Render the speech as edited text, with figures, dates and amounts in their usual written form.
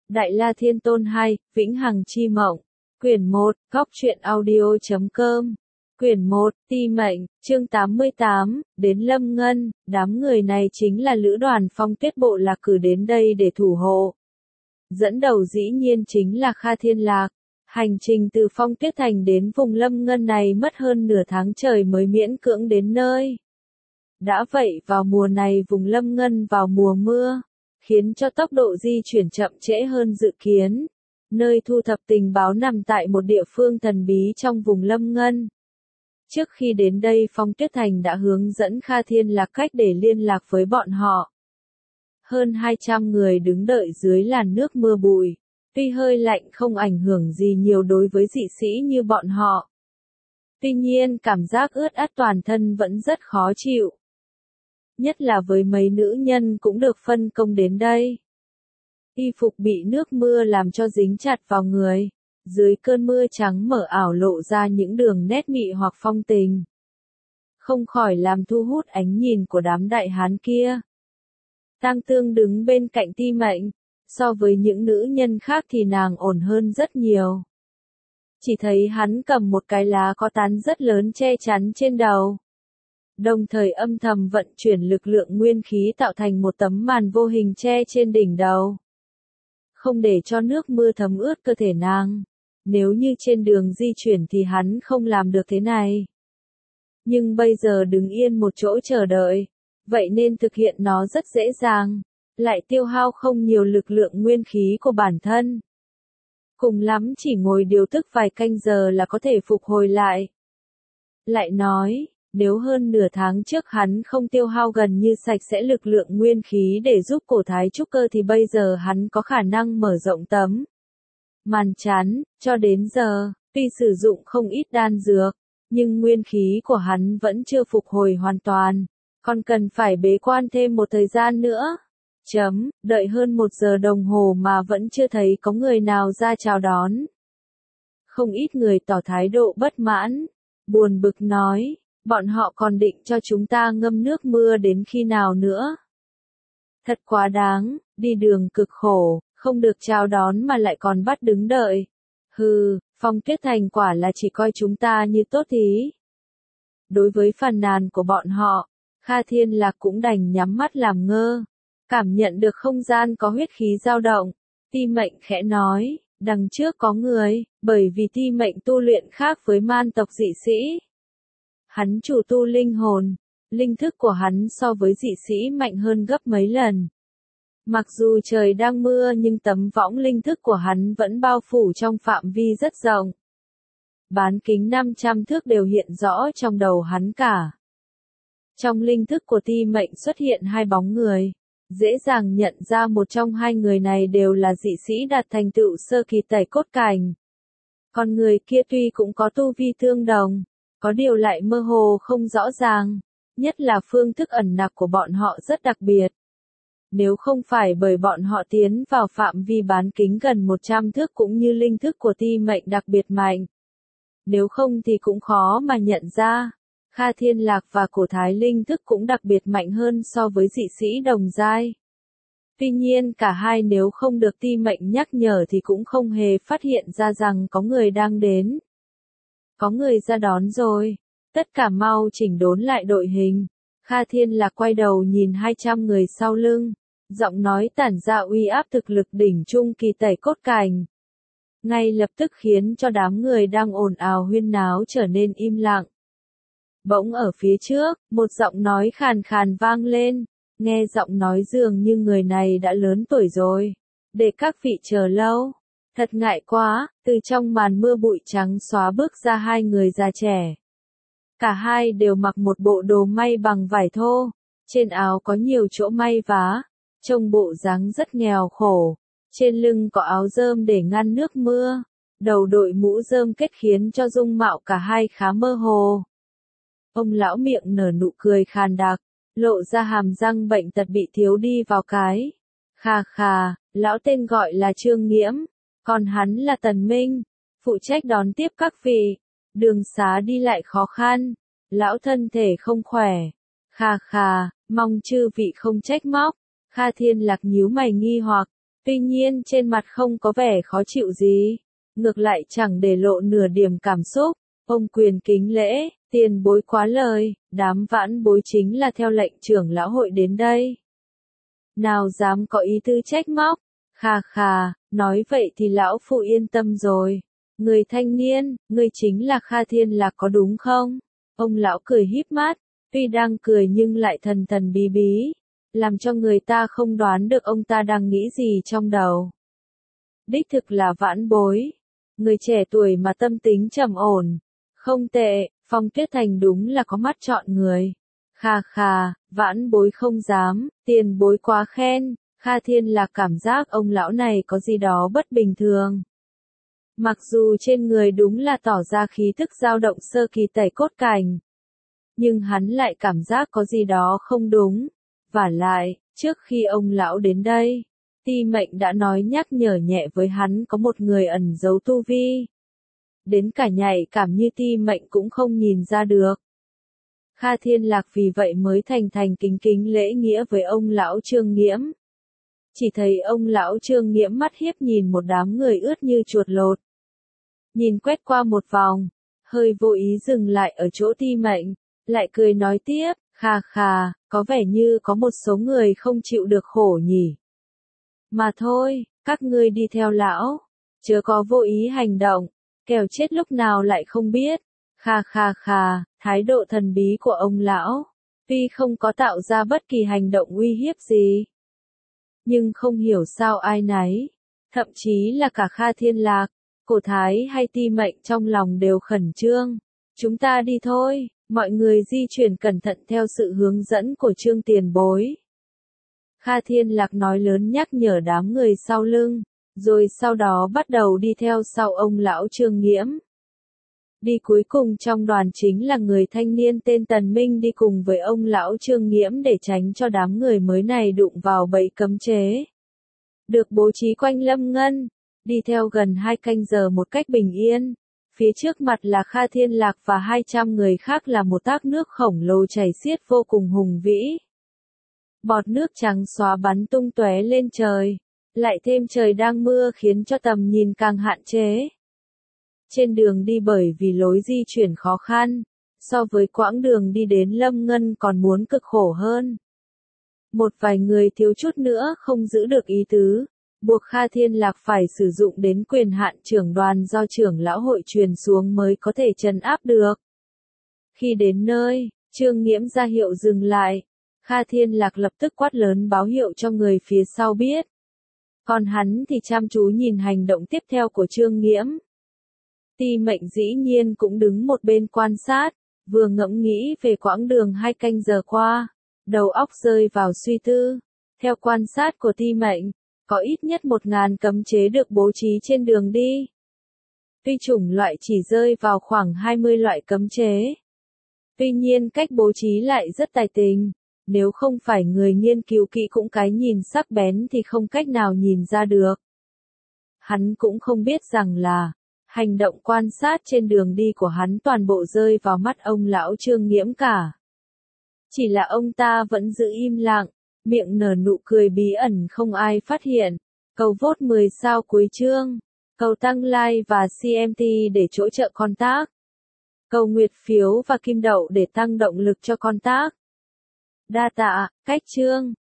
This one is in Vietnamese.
Đại La Thiên Tôn 2, Vĩnh Hằng Chi Mộng. Quyển 1, Góc Truyện Audio.com. Quyển 1, Ti Mệnh, chương 88, đến Lâm Ngân, đám người này chính là lữ đoàn Phong Tuyết Bộ Lạc cử đến đây để thủ hộ. Dẫn đầu dĩ nhiên chính là Kha Thiên Lạc. Hành trình từ Phong Tuyết Thành đến vùng Lâm Ngân này mất hơn nửa tháng trời mới miễn cưỡng đến nơi. Đã vậy vào mùa này vùng Lâm Ngân vào mùa mưa, khiến cho tốc độ di chuyển chậm trễ hơn dự kiến. Nơi thu thập tình báo nằm tại một địa phương thần bí trong vùng Lâm Ngân. Trước khi đến đây Phong Tuyết Thành đã hướng dẫn Kha Thiên Lạc cách để liên lạc với bọn họ. Hơn 200 người đứng đợi dưới làn nước mưa bụi. Tuy hơi lạnh không ảnh hưởng gì nhiều đối với dị sĩ như bọn họ. Tuy nhiên cảm giác ướt át toàn thân vẫn rất khó chịu. Nhất là với mấy nữ nhân cũng được phân công đến đây. Y phục bị nước mưa làm cho dính chặt vào người. Dưới cơn mưa trắng mở ảo lộ ra những đường nét mị hoặc phong tình. Không khỏi làm thu hút ánh nhìn của đám đại hán kia. Tang Tương đứng bên cạnh Ti Mệnh. So với những nữ nhân khác thì nàng ổn hơn rất nhiều. Chỉ thấy hắn cầm một cái lá có tán rất lớn che chắn trên đầu. Đồng thời âm thầm vận chuyển lực lượng nguyên khí tạo thành một tấm màn vô hình che trên đỉnh đầu. Không để cho nước mưa thấm ướt cơ thể nàng. Nếu như trên đường di chuyển thì hắn không làm được thế này. Nhưng bây giờ đứng yên một chỗ chờ đợi. Vậy nên thực hiện nó rất dễ dàng. Lại tiêu hao không nhiều lực lượng nguyên khí của bản thân. Cùng lắm chỉ ngồi điều tức vài canh giờ là có thể phục hồi lại. Lại nói, nếu hơn nửa tháng trước hắn không tiêu hao gần như sạch sẽ lực lượng nguyên khí để giúp cổ thái trúc cơ thì bây giờ hắn có khả năng mở rộng tấm màn chắn. Cho đến giờ, tuy sử dụng không ít đan dược, nhưng nguyên khí của hắn vẫn chưa phục hồi hoàn toàn, còn cần phải bế quan thêm một thời gian nữa. Đợi hơn 1 giờ đồng hồ mà vẫn chưa thấy có người nào ra chào đón. Không ít người tỏ thái độ bất mãn, buồn bực nói, bọn họ còn định cho chúng ta ngâm nước mưa đến khi nào nữa. Thật quá đáng, đi đường cực khổ, không được chào đón mà lại còn bắt đứng đợi. Hừ, Phong Tuyết Thành quả là chỉ coi chúng ta như tốt thí. Đối với phàn nàn của bọn họ, Kha Thiên Lạc cũng đành nhắm mắt làm ngơ. Cảm nhận được không gian có huyết khí dao động, Ti Mệnh khẽ nói, đằng trước có người, bởi vì Ti Mệnh tu luyện khác với man tộc dị sĩ. Hắn chủ tu linh hồn, linh thức của hắn so với dị sĩ mạnh hơn gấp mấy lần. Mặc dù trời đang mưa nhưng tấm võng linh thức của hắn vẫn bao phủ trong phạm vi rất rộng. Bán kính 500 thước đều hiện rõ trong đầu hắn cả. Trong linh thức của Ti Mệnh xuất hiện 2 bóng người. Dễ dàng nhận ra một trong 2 người này đều là dị sĩ đạt thành tựu sơ kỳ tẩy cốt cảnh. Còn người kia tuy cũng có tu vi tương đồng, có điều lại mơ hồ không rõ ràng, nhất là phương thức ẩn nặc của bọn họ rất đặc biệt. Nếu không phải bởi bọn họ tiến vào phạm vi bán kính gần 100 thước cũng như linh thức của Ti Mệnh đặc biệt mạnh. Nếu không thì cũng khó mà nhận ra. Kha Thiên Lạc và cổ thái linh thức cũng đặc biệt mạnh hơn so với dị sĩ đồng giai. Tuy nhiên cả hai nếu không được Ti Mệnh nhắc nhở thì cũng không hề phát hiện ra rằng có người đang đến. Có người ra đón rồi. Tất cả mau chỉnh đốn lại đội hình. Kha Thiên Lạc quay đầu nhìn 200 người sau lưng. Giọng nói tản ra uy áp thực lực đỉnh trung kỳ tẩy cốt cảnh. Ngay lập tức khiến cho đám người đang ồn ào huyên náo trở nên im lặng. Bỗng ở phía trước, một giọng nói khàn khàn vang lên, nghe giọng nói dường như người này đã lớn tuổi rồi. Để các vị chờ lâu. Thật ngại quá, từ trong màn mưa bụi trắng xóa bước ra 2 người già trẻ. Cả hai đều mặc một bộ đồ may bằng vải thô, trên áo có nhiều chỗ may vá, trông bộ dáng rất nghèo khổ. Trên lưng có áo rơm để ngăn nước mưa, đầu đội mũ rơm kết khiến cho dung mạo cả hai khá mơ hồ. Ông lão miệng nở nụ cười khàn đặc, lộ ra hàm răng bệnh tật bị thiếu đi vào cái. Khà khà, lão tên gọi là Trương Nghiễm, còn hắn là Tần Minh, phụ trách đón tiếp các vị. Đường xá đi lại khó khăn, lão thân thể không khỏe. Khà khà, mong chư vị không trách móc. Kha Thiên Lạc nhíu mày nghi hoặc, Tuy nhiên trên mặt không có vẻ khó chịu gì, ngược lại chẳng để lộ nửa điểm cảm xúc. Ông quyền kính lễ, tiền bối quá lời, đám vãn bối chính là theo lệnh trưởng lão hội đến đây. Nào dám có ý tư trách móc, khà khà, nói vậy thì lão phụ yên tâm rồi. Người thanh niên, người chính là Kha Thiên Lạc có đúng không? Ông lão cười híp mắt, tuy đang cười nhưng lại thần thần bí bí, làm cho người ta không đoán được ông ta đang nghĩ gì trong đầu. Đích thực là vãn bối, người trẻ tuổi mà tâm tính trầm ổn, không tệ, Phong Tuyết Thành đúng là có mắt chọn người. Khà khà, vãn bối không dám, tiền bối quá khen, Kha Thiên Lạc cảm giác ông lão này có gì đó bất bình thường. Mặc dù trên người đúng là tỏ ra khí thức dao động sơ kỳ tẩy cốt cảnh, nhưng hắn lại cảm giác có gì đó không đúng. Vả lại, trước khi ông lão đến đây, Ti Mệnh đã nói nhắc nhở nhẹ với hắn có một người ẩn giấu tu vi. Đến cả nhạy cảm như Ti Mệnh cũng không nhìn ra được. Kha Thiên Lạc vì vậy mới thành thành kính kính lễ nghĩa với ông lão Trương Nghiễm. Chỉ thấy ông lão Trương Nghiễm mắt hiếp nhìn một đám người ướt như chuột lột. Nhìn quét qua một vòng, hơi vô ý dừng lại ở chỗ Ti Mệnh, lại cười nói tiếp, khà khà, có vẻ như có một số người không chịu được khổ nhỉ. Mà thôi, các ngươi đi theo lão, chớ có vô ý hành động, kẻo chết lúc nào lại không biết. Khà khà khà, thái độ thần bí của ông lão, tuy không có tạo ra bất kỳ hành động uy hiếp gì, nhưng không hiểu sao ai nấy, thậm chí là cả Kha Thiên Lạc, Cổ Thái hay Ti Mệnh trong lòng đều khẩn trương. Chúng ta đi thôi, mọi người di chuyển cẩn thận theo sự hướng dẫn của Trương tiền bối. Kha Thiên Lạc nói lớn nhắc nhở đám người sau lưng, rồi sau đó bắt đầu đi theo sau ông lão Trương Nghiễm. Đi cuối cùng trong đoàn chính là người thanh niên tên Tần Minh đi cùng với ông lão Trương Nghiễm để tránh cho đám người mới này đụng vào bẫy cấm chế. Được bố trí quanh Lâm Ngân, đi theo gần 2 canh giờ một cách bình yên. Phía trước mặt là Kha Thiên Lạc và 200 người khác là một thác nước khổng lồ chảy xiết vô cùng hùng vĩ. Bọt nước trắng xóa bắn tung tóe lên trời, lại thêm trời đang mưa khiến cho tầm nhìn càng hạn chế. Trên đường đi bởi vì lối di chuyển khó khăn, so với quãng đường đi đến Lâm Ngân còn muốn cực khổ hơn. Một vài người thiếu chút nữa không giữ được ý tứ, buộc Kha Thiên Lạc phải sử dụng đến quyền hạn trưởng đoàn do trưởng lão hội truyền xuống mới có thể trấn áp được. Khi đến nơi, Trương Nghiễm ra hiệu dừng lại, Kha Thiên Lạc lập tức quát lớn báo hiệu cho người phía sau biết. Còn hắn thì chăm chú nhìn hành động tiếp theo của Trương Nghiễm. Ti Mệnh dĩ nhiên cũng đứng một bên quan sát, vừa ngẫm nghĩ về quãng đường 2 canh giờ qua, đầu óc rơi vào suy tư. Theo quan sát của Ti Mệnh, có ít nhất 1000 cấm chế được bố trí trên đường đi. Tuy chủng loại chỉ rơi vào khoảng 20 loại cấm chế. Tuy nhiên cách bố trí lại rất tài tình, nếu không phải người nghiên cứu kỹ cũng cái nhìn sắc bén thì không cách nào nhìn ra được. Hắn cũng không biết rằng là, hành động quan sát trên đường đi của hắn toàn bộ rơi vào mắt ông lão Trương Nghiễm cả. Chỉ là ông ta vẫn giữ im lặng, miệng nở nụ cười bí ẩn không ai phát hiện. Cầu vote 10 sao cuối chương. Cầu tăng like và CMT để hỗ trợ con tác. Cầu nguyệt phiếu và kim đậu để tăng động lực cho con tác. Đa tạ, cách chương.